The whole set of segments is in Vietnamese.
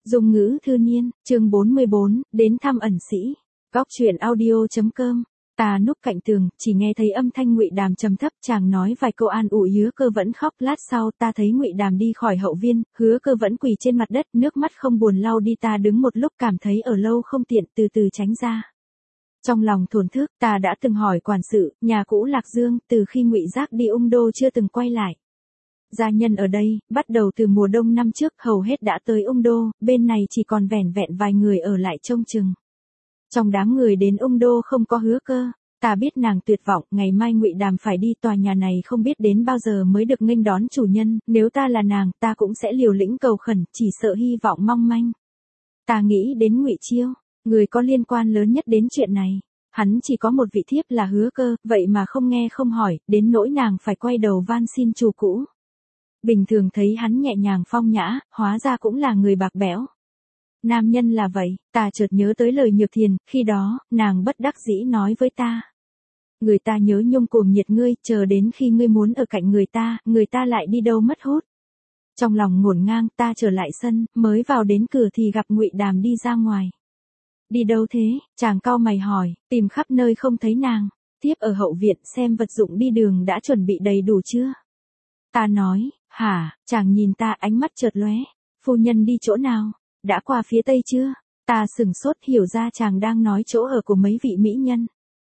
Dung ngữ thư niên, chương 44, đến thăm ẩn sĩ. Góc truyện audio.com. Ta núp cạnh tường, chỉ nghe thấy âm thanh Ngụy Đàm trầm thấp, chàng nói vài câu an ủi Hứa Cơ vẫn khóc. Lát sau ta thấy Ngụy Đàm đi khỏi hậu viên, Hứa Cơ vẫn quỳ trên mặt đất, nước mắt không buồn lau đi. Ta đứng một lúc cảm thấy ở lâu không tiện, từ từ tránh ra. Trong lòng thổn thức, ta đã từng hỏi quản sự, nhà cũ Lạc Dương, từ khi Ngụy Giác đi Ung Đô chưa từng quay lại. Gia nhân ở đây, bắt đầu từ mùa đông năm trước hầu hết đã tới Ung Đô, bên này chỉ còn vẻn vẹn vài người ở lại trông chừng. Trong đám người đến Ung Đô không có Hứa Cơ, ta biết nàng tuyệt vọng, ngày mai Ngụy Đàm phải đi, tòa nhà này không biết đến bao giờ mới được nghênh đón chủ nhân, nếu ta là nàng, ta cũng sẽ liều lĩnh cầu khẩn, chỉ sợ hy vọng mong manh. Ta nghĩ đến Ngụy Chiêu, người có liên quan lớn nhất đến chuyện này. Hắn chỉ có một vị thiếp là Hứa Cơ, vậy mà không nghe không hỏi, đến nỗi nàng phải quay đầu van xin chủ cũ. Bình thường thấy hắn nhẹ nhàng phong nhã, hóa ra cũng là người bạc bẽo. Nam nhân là vậy, ta chợt nhớ tới lời Nhược Thiền, khi đó, nàng bất đắc dĩ nói với ta. Người ta nhớ nhung cuồng nhiệt ngươi, chờ đến khi ngươi muốn ở cạnh người ta lại đi đâu mất hút. Trong lòng ngổn ngang, ta trở lại sân, mới vào đến cửa thì gặp Ngụy Đàm đi ra ngoài. Đi đâu thế? Chàng cau mày hỏi, tìm khắp nơi không thấy nàng. Tiếp ở hậu viện xem vật dụng đi đường đã chuẩn bị đầy đủ chưa? Ta nói, hả? Chàng nhìn ta, ánh mắt chợt lóe. Phu nhân đi chỗ nào? Đã qua phía tây chưa? Ta sửng sốt, hiểu ra chàng đang nói chỗ ở của mấy vị mỹ nhân.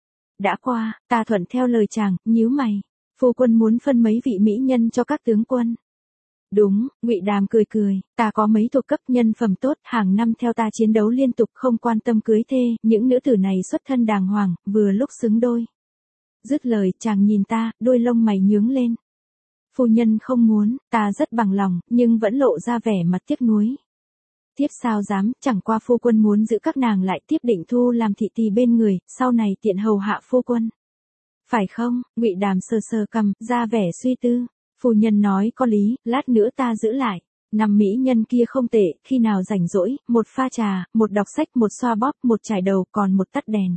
Đã qua, ta thuận theo lời chàng, nhíu mày. Phu quân muốn phân mấy vị mỹ nhân cho các tướng quân. Đúng, Ngụy Đàm cười cười, ta có mấy thuộc cấp nhân phẩm tốt, hàng năm theo ta chiến đấu liên tục, không quan tâm cưới thê, những nữ tử này xuất thân đàng hoàng, vừa lúc xứng đôi. Dứt lời, chàng nhìn ta, đôi lông mày nhướng lên. Phu nhân không muốn, ta rất bằng lòng, nhưng vẫn lộ ra vẻ mặt tiếc nuối. Tiếp sao dám, chẳng qua phu quân muốn giữ các nàng lại, tiếp định thu làm thị tỳ bên người, sau này tiện hầu hạ phu quân. Phải không? Ngụy Đàm sờ sờ cằm, ra vẻ suy tư. Phu nhân nói có lý, lát nữa ta giữ lại. 5 mỹ nhân kia không tệ, khi nào rảnh rỗi, một pha trà, một đọc sách, một xoa bóp, một chải đầu, còn một tắt đèn.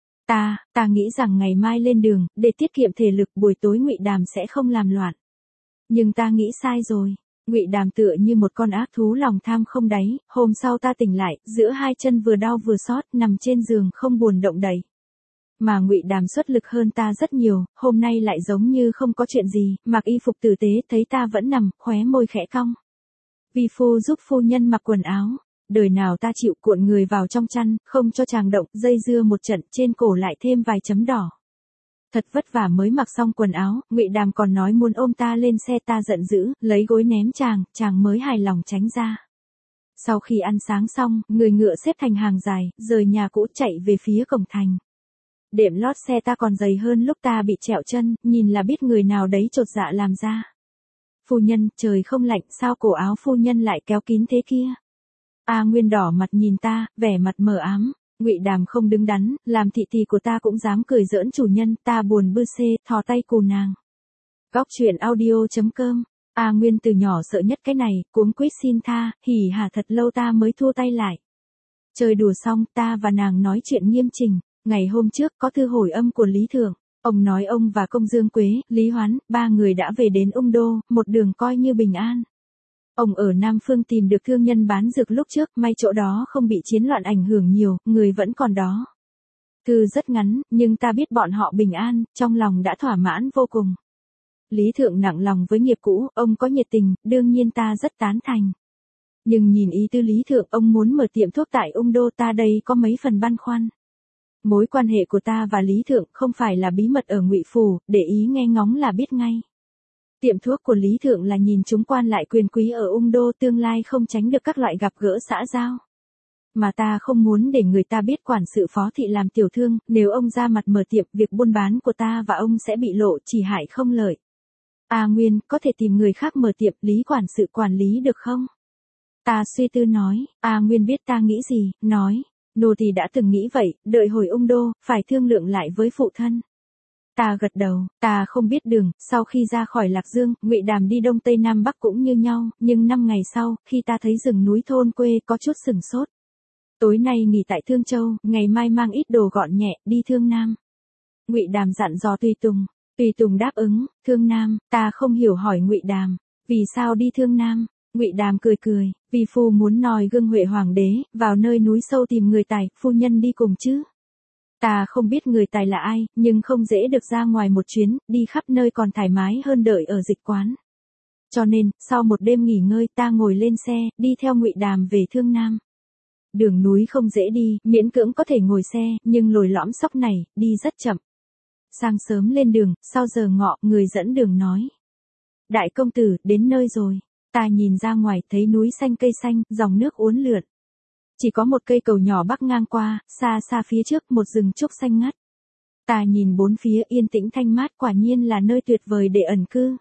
Ta nghĩ rằng ngày mai lên đường, để tiết kiệm thể lực, buổi tối Ngụy Đàm sẽ không làm loạn. Nhưng ta nghĩ sai rồi. Ngụy Đàm tựa như một con ác thú lòng tham không đáy, hôm sau ta tỉnh lại, giữa hai chân vừa đau vừa xót, nằm trên giường không buồn động đậy. Mà Ngụy Đàm xuất lực hơn ta rất nhiều, hôm nay lại giống như không có chuyện gì, mặc y phục tử tế, thấy ta vẫn nằm, khóe môi khẽ cong. Vi phu giúp phu nhân mặc quần áo, đời nào ta chịu cuộn người vào trong chăn, không cho chàng động, dây dưa một trận, trên cổ lại thêm vài chấm đỏ. Thật vất vả mới mặc xong quần áo, Ngụy Đàm còn nói muốn ôm ta lên xe, ta giận dữ, lấy gối ném chàng mới hài lòng tránh ra. Sau khi ăn sáng xong, người ngựa xếp thành hàng dài, rời nhà cũ chạy về phía cổng thành. Đệm lót xe ta còn dày hơn lúc ta bị trẹo chân, nhìn là biết người nào đấy chột dạ làm ra. Phu nhân, trời không lạnh, sao cổ áo phu nhân lại kéo kín thế kia? A Nguyên đỏ mặt nhìn ta, vẻ mặt mờ ám. Ngụy Đàm không đứng đắn, làm thị tỳ của ta cũng dám cười giỡn chủ nhân, ta buồn bư xê, thò tay cù nàng. Góc truyện audio.com. A Nguyên từ nhỏ sợ nhất cái này, cuống quýt xin tha, hỉ hả thật lâu ta mới thua tay lại. Chơi đùa xong, ta và nàng nói chuyện nghiêm chỉnh. Ngày hôm trước có thư hồi âm của Lý Thượng, ông nói ông và công Dương Quế, Lý Hoán, 3 người đã về đến Ung Đô, một đường coi như bình an. Ông ở Nam Phương tìm được thương nhân bán dược lúc trước, may chỗ đó không bị chiến loạn ảnh hưởng nhiều, người vẫn còn đó. Thư rất ngắn, nhưng ta biết bọn họ bình an, trong lòng đã thỏa mãn vô cùng. Lý Thượng nặng lòng với nghiệp cũ, ông có nhiệt tình, đương nhiên ta rất tán thành. Nhưng nhìn ý tư Lý Thượng, ông muốn mở tiệm thuốc tại Ung Đô, ta đây có mấy phần băn khoăn. Mối quan hệ của ta và Lý Thượng không phải là bí mật ở Ngụy Phủ, để ý nghe ngóng là biết ngay. Tiệm thuốc của Lý Thượng là nhìn chúng quan lại quyền quý ở Ung Đô, tương lai không tránh được các loại gặp gỡ xã giao. Mà ta không muốn để người ta biết quản sự Phó thị làm tiểu thương, nếu ông ra mặt mở tiệm, việc buôn bán của ta và ông sẽ bị lộ, chỉ hại không lợi. A Nguyên, có thể tìm người khác mở tiệm, Lý quản sự quản lý được không? Ta suy tư nói, A Nguyên biết ta nghĩ gì, nói. Nô tỳ đã từng nghĩ vậy, đợi hồi Ung Đô, phải thương lượng lại với phụ thân. Ta gật đầu, ta không biết đường, sau khi ra khỏi Lạc Dương, Ngụy Đàm đi Đông Tây Nam Bắc cũng như nhau, nhưng 5 ngày sau, khi ta thấy rừng núi thôn quê có chút sửng sốt. Tối nay nghỉ tại Thương Châu, ngày mai mang ít đồ gọn nhẹ, đi Thương Nam. Ngụy Đàm dặn dò Tùy Tùng đáp ứng, Thương Nam, ta không hiểu hỏi Ngụy Đàm, vì sao đi Thương Nam? Ngụy Đàm cười cười, vi phu muốn noi gương Huệ hoàng đế, vào nơi núi sâu tìm người tài, phu nhân đi cùng chứ. Ta không biết người tài là ai, nhưng không dễ được ra ngoài một chuyến, đi khắp nơi còn thoải mái hơn đợi ở dịch quán. Cho nên, sau một đêm nghỉ ngơi ta ngồi lên xe, đi theo Ngụy Đàm về Thương Nam. Đường núi không dễ đi, miễn cưỡng có thể ngồi xe, nhưng lồi lõm sóc này, đi rất chậm. Sáng sớm lên đường, sau giờ ngọ, người dẫn đường nói. Đại công tử, đến nơi rồi. Ta nhìn ra ngoài, thấy núi xanh cây xanh, dòng nước uốn lượn. Chỉ có một cây cầu nhỏ bắc ngang qua, xa xa phía trước một rừng trúc xanh ngắt. Ta nhìn bốn phía yên tĩnh thanh mát, quả nhiên là nơi tuyệt vời để ẩn cư.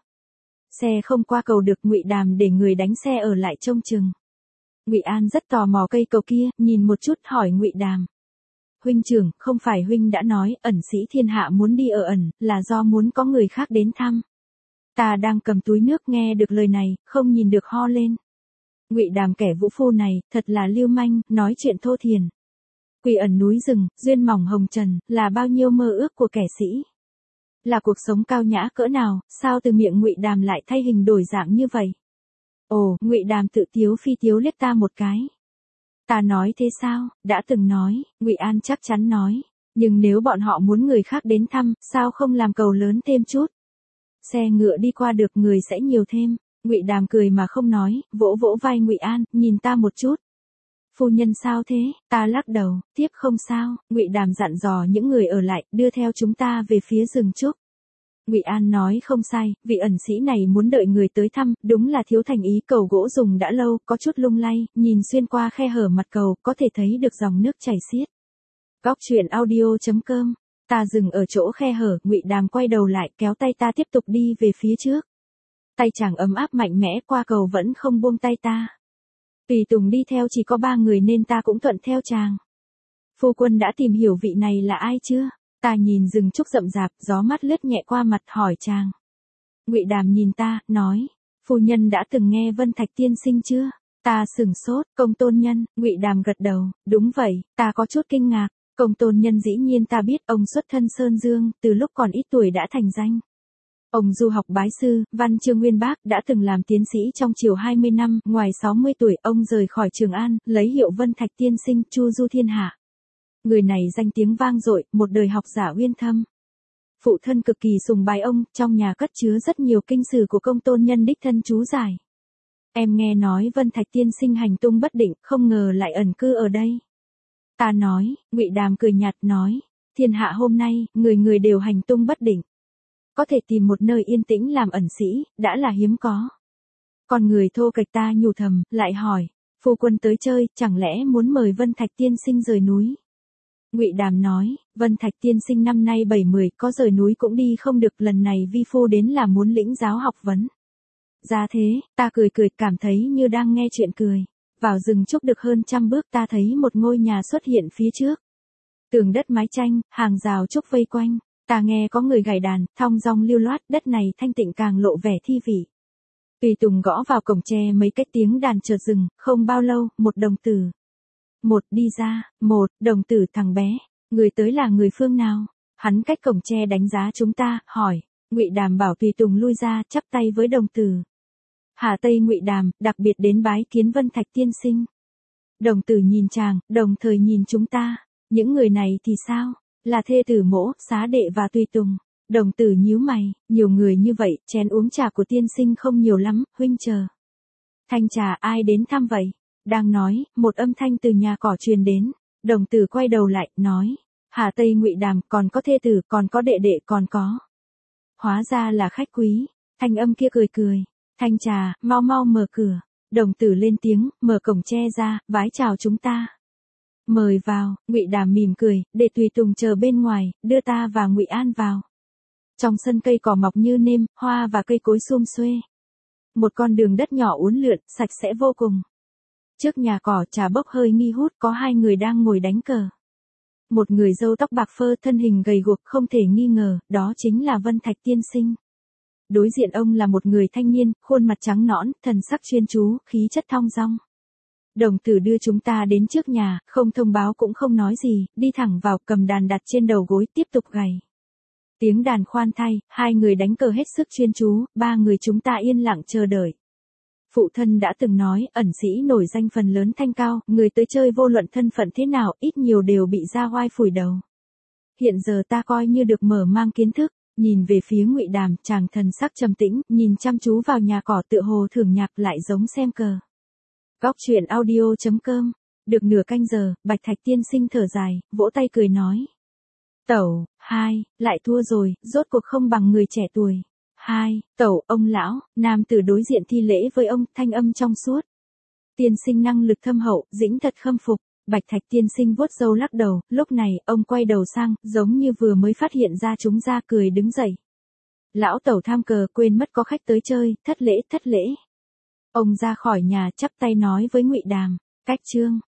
Xe không qua cầu được, Ngụy Đàm để người đánh xe ở lại trông chừng. Ngụy An rất tò mò cây cầu kia, nhìn một chút hỏi Ngụy Đàm. Huynh trưởng, không phải huynh đã nói ẩn sĩ thiên hạ muốn đi ở ẩn, là do muốn có người khác đến thăm. Ta đang cầm túi nước nghe được lời này, không nhìn được ho lên. Ngụy Đàm kẻ vũ phu này, thật là lưu manh, nói chuyện thô thiền. Quỷ ẩn núi rừng, duyên mỏng hồng trần, là bao nhiêu mơ ước của kẻ sĩ. Là cuộc sống cao nhã cỡ nào, sao từ miệng Ngụy Đàm lại thay hình đổi dạng như vậy? Ồ, Ngụy Đàm tự tiếu phi tiếu liếc ta một cái. Ta nói thế sao, đã từng nói, Ngụy An chắc chắn nói. Nhưng nếu bọn họ muốn người khác đến thăm, sao không làm cầu lớn thêm chút? Xe ngựa đi qua được người sẽ nhiều thêm. Ngụy Đàm cười mà không nói, vỗ vỗ vai Ngụy An, nhìn ta một chút. Phu nhân sao thế? Ta lắc đầu, tiếp không sao. Ngụy Đàm dặn dò những người ở lại, đưa theo chúng ta về phía rừng trúc. Ngụy An nói không sai, vị ẩn sĩ này muốn đợi người tới thăm, đúng là thiếu thành ý. Cầu gỗ dùng đã lâu, có chút lung lay, nhìn xuyên qua khe hở mặt cầu, có thể thấy được dòng nước chảy xiết. Góc truyện audio.com. Ta dừng ở chỗ khe hở, Ngụy Đàm quay đầu lại, kéo tay ta tiếp tục đi về phía trước. Tay chàng ấm áp mạnh mẽ, qua cầu vẫn không buông tay ta. Tùy tùng đi theo chỉ có 3 người nên ta cũng thuận theo chàng. Phu quân đã tìm hiểu vị này là ai chưa? Ta nhìn rừng trúc rậm rạp, gió mát lướt nhẹ qua mặt hỏi chàng. Ngụy Đàm nhìn ta, nói, phu nhân đã từng nghe Vân Thạch tiên sinh chưa? Ta sửng sốt, Công tôn nhân. Ngụy Đàm gật đầu, đúng vậy. Ta có chút kinh ngạc. Công tôn nhân dĩ nhiên ta biết, ông xuất thân Sơn Dương, từ lúc còn ít tuổi đã thành danh. Ông du học bái sư, văn chương nguyên bác, đã từng làm tiến sĩ trong triều 20 năm, ngoài 60 tuổi, ông rời khỏi Trường An, lấy hiệu Vân Thạch tiên sinh, chu du thiên hạ. Người này danh tiếng vang dội, một đời học giả uyên thâm. Phụ thân cực kỳ sùng bái ông, trong nhà cất chứa rất nhiều kinh sử của công tôn nhân đích thân chú giải. Em nghe nói Vân Thạch tiên sinh hành tung bất định, không ngờ lại ẩn cư ở đây. Ta nói, Ngụy Đàm cười nhạt nói, thiên hạ hôm nay, người người đều hành tung bất định. Có thể tìm một nơi yên tĩnh làm ẩn sĩ, đã là hiếm có. Còn người thô kệch ta nhủ thầm, lại hỏi, phu quân tới chơi, chẳng lẽ muốn mời Vân Thạch tiên sinh rời núi? Ngụy Đàm nói, Vân Thạch tiên sinh năm nay 70, có rời núi cũng đi không được, lần này vi phu đến là muốn lĩnh giáo học vấn. Ra thế, ta cười cười, cảm thấy như đang nghe chuyện cười. Vào rừng trúc được hơn 100 bước ta thấy một ngôi nhà xuất hiện phía trước. Tường đất mái tranh, hàng rào trúc vây quanh. Ta nghe có người gảy đàn, thong dong lưu loát, đất này thanh tịnh càng lộ vẻ thi vị. Tùy tùng gõ vào cổng tre mấy cái tiếng đàn chợt dừng, không bao lâu, một đồng tử. Một đi ra, một, đồng tử thằng bé. Người tới là người phương nào? Hắn cách cổng tre đánh giá chúng ta, hỏi. Ngụy Đàm bảo tùy tùng lui ra, chắp tay với đồng tử. Hà Tây Ngụy Đàm, đặc biệt đến bái kiến Vân Thạch tiên sinh. Đồng tử nhìn chàng, đồng thời nhìn chúng ta. Những người này thì sao? Là thê tử mỗ, xá đệ và tùy tùng. Đồng tử nhíu mày, nhiều người như vậy, chén uống trà của tiên sinh không nhiều lắm, huynh chờ. Thanh trà, ai đến thăm vậy? Đang nói, một âm thanh từ nhà cỏ truyền đến. Đồng tử quay đầu lại, nói. Hà Tây Ngụy Đàm, còn có thê tử, còn có đệ đệ, còn có. Hóa ra là khách quý. Thanh âm kia cười cười. Thanh trà, mau mau mở cửa. Đồng tử lên tiếng, mở cổng tre ra, vái chào chúng ta. Mời vào. Ngụy Đàm mỉm cười, để tùy tùng chờ bên ngoài, đưa ta và Ngụy An vào. Trong sân cây cỏ mọc như nêm, hoa và cây cối sum xuê. Một con đường đất nhỏ uốn lượn, sạch sẽ vô cùng. Trước nhà cỏ trà bốc hơi nghi hút, có 2 người đang ngồi đánh cờ. Một người râu tóc bạc phơ, thân hình gầy guộc, không thể nghi ngờ, đó chính là Vân Thạch tiên sinh. Đối diện ông là một người thanh niên, khuôn mặt trắng nõn, thần sắc chuyên chú, khí chất thong dong. Đồng tử đưa chúng ta đến trước nhà, không thông báo cũng không nói gì, đi thẳng vào, cầm đàn đặt trên đầu gối, tiếp tục gảy. Tiếng đàn khoan thay, 2 người đánh cờ hết sức chuyên chú, 3 người chúng ta yên lặng chờ đợi. Phụ thân đã từng nói, ẩn sĩ nổi danh phần lớn thanh cao, người tới chơi vô luận thân phận thế nào, ít nhiều đều bị ra oai phủi đầu. Hiện giờ ta coi như được mở mang kiến thức, nhìn về phía Ngụy Đàm, chàng thần sắc trầm tĩnh, nhìn chăm chú vào nhà cỏ tựa hồ thưởng nhạc lại giống xem cờ. Góc truyện audio.com. Được nửa canh giờ, Bạch Thạch tiên sinh thở dài, vỗ tay cười nói. Tẩu, lại thua rồi, rốt cuộc không bằng người trẻ tuổi. Tẩu, ông lão, nam tử đối diện thi lễ với ông, thanh âm trong suốt. Tiên sinh năng lực thâm hậu, dĩnh thật khâm phục. Bạch Thạch tiên sinh vuốt râu lắc đầu, lúc này, ông quay đầu sang, giống như vừa mới phát hiện ra chúng ra cười đứng dậy. Lão tẩu tham cờ, quên mất có khách tới chơi, thất lễ. Ông ra khỏi nhà chắp tay nói với Ngụy Đàm, cách chương.